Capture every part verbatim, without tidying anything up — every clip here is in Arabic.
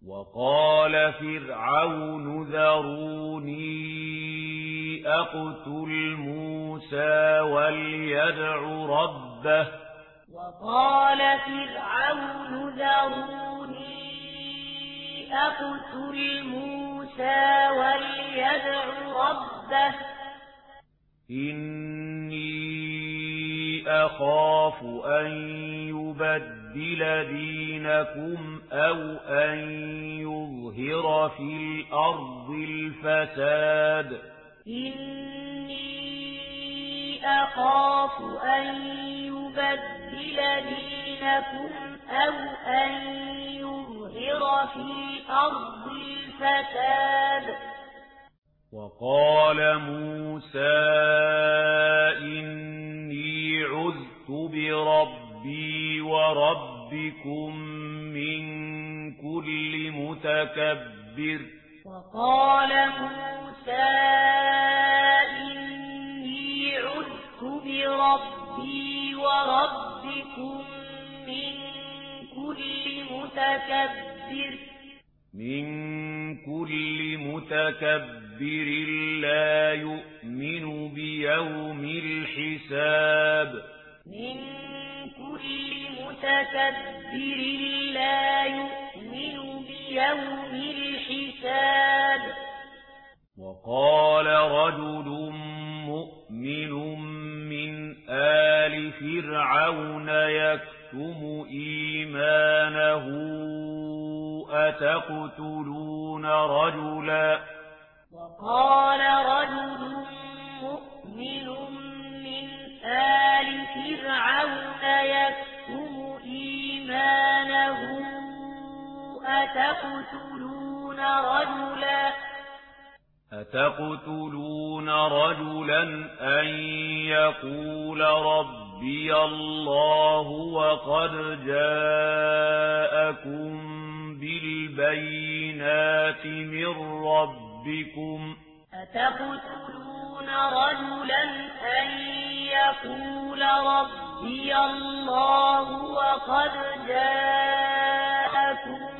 وقال فرعون ذروني أقتل موسى وليدع ربه وقال فرعون ذروني أقتل موسى وليدع ربه إني أخاف أن يبدل دينكم أو أن يظهر في الأرض الفساد إني أخاف أن يبدل دينكم أو أن يظهر في الأرض الفساد وقال موسى إني عذت بربي وربكم من كل متكبر وقال موسى إني عذت بربي وربكم من كل متكبر من كل متكبر لا يؤمن بيوم الحساب من كل متكبر لا يؤمن بيوم الحساب وقال رجل مؤمن من آل فرعون يكتم إيمانه أتقتلون رجلا وقال رجل مؤمن من آل فرعون يكتم إيمانه أتقتلون رجلا أتقتلون رجلا أن يقول ربي الله وقد جاءكم بالبينات من ربكم أتقتلون رجلا أن يقول ربي الله وقد جاءكم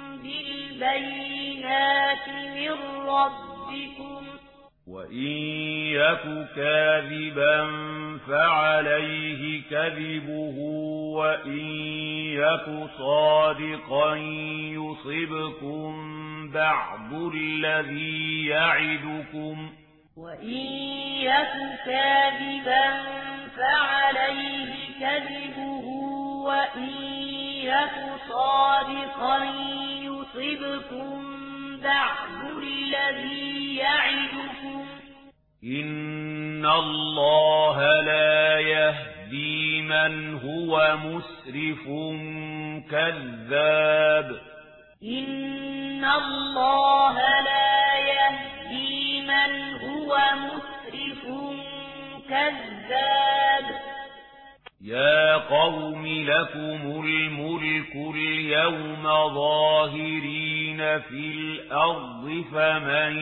بالبينات من ربكم وإن يك كاذبا فعليه كذبه وإن يك صادقا يصبكم بعض الذي يعدكم وإن يك كاذبا فعليه كذبه وإن يك صادقا يصبكم بعض الذي يعدكم إن الله لا يهدي من هو مسرف كذاب إن الله لا يهدي من هو مسرف كذاب يا قوم لكم الملك اليوم ظاهرين في الأرض فمن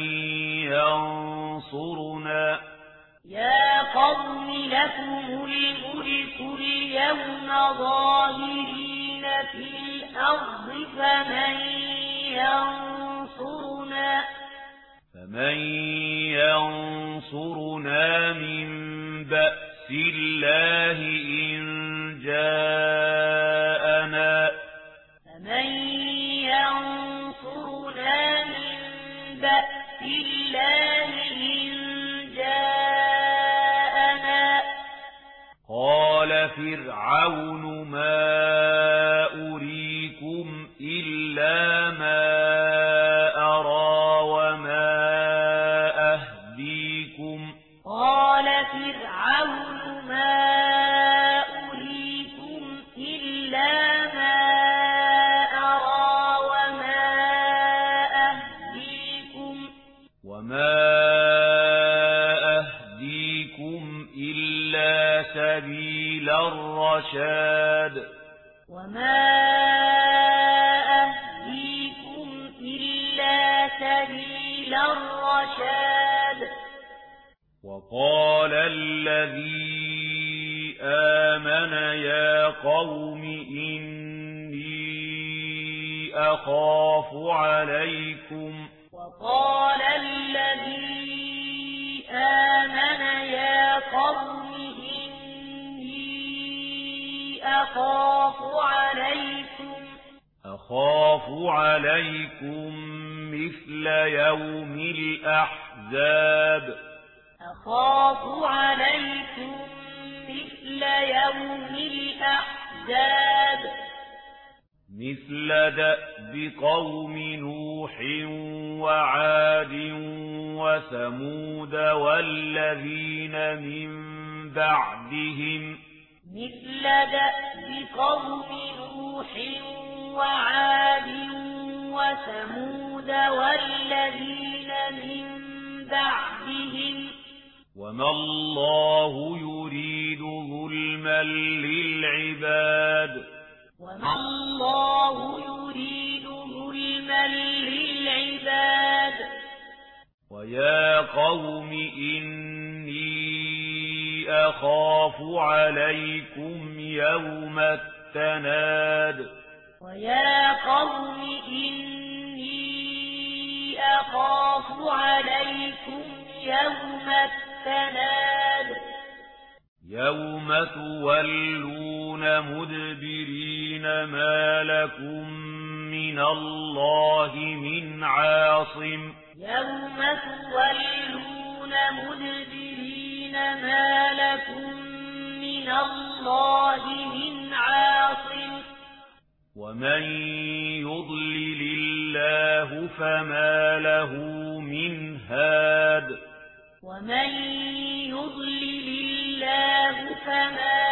ينصرنا يا قوم لكم الملك اليوم ظاهرين في الأرض فمن ينصرنا فمن ينصرنا من بأس الله إن جاءنا فمن ينصرنا من بأس الله إن جاءنا قال فرعون ما أريكم إلا ما أرى وما أهديكم قال فرعون ما أريكم إلا ما أرى وما أهديكم وما أهديكم إلا سبيل الرشاد وما أهديكم إلا سبيل الرشاد وقال الذي آمن يا قوم إني أخاف عليكم وقال الذي آمن يا قوم إني أخاف عليكم أخاف عليكم مثل يوم الأحزاب أخاف عليكم مثل يوم الأحزاب مثل دأب قوم نوح وعاد وثمود والذين من بعدهم مثل دأب قوم نوح وعاد وثمود والذين من بعدهم وما الله يريد ظلما للعباد وما الله يريد ظلما للعباد ويا قوم إني أخاف عليكم يوم التناد ويا قوم إني أخاف عليكم يوم التناد يوم تولون مدبرين ما لكم من الله من عاصم يوم تولون مدبرين ما لكم من الله من عاصم ومن يضلل الله فما له من هاد ومن يضلل الله فما